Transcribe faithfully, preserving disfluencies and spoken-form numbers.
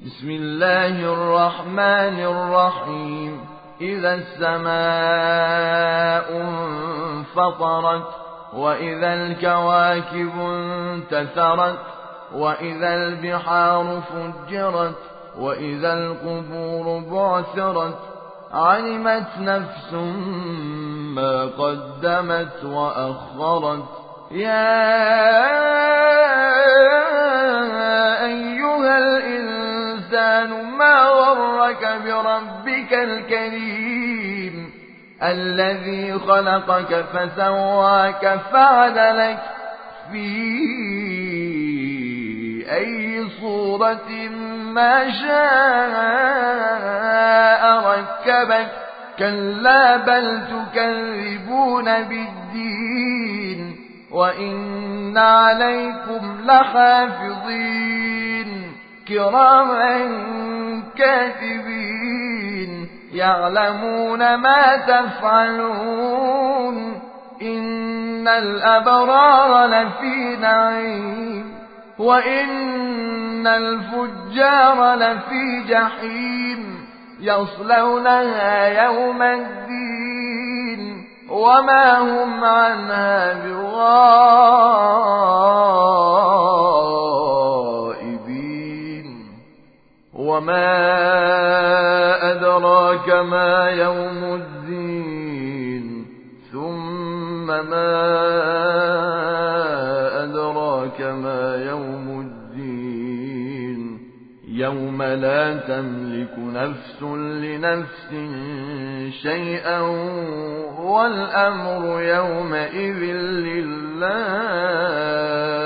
بسم الله الرحمن الرحيم إذا السماء انفطرت وإذا الكواكب انتثرت وإذا البحار فجرت وإذا القبور بعثرت علمت نفس ما قدمت وأخرت يا أيها الإنسان ما غرك بربك الكريم الذي خلقك فسواك فعدلك في أي صورة ما شاء ركبك كلا بل تكذبون بالدين وإن عليكم لحافظين كراما كاتبين يعلمون ما تفعلون إن الأبرار لفي نعيم وإن الفجار لفي جحيم يصلونها يوم الدين وما هم عنها بغائبين وما أدراك ما يوم الدين ثم ما أدراك ما يوم الدين يوم لا تملك نفس لنفس شيئا والأمر يومئذ لله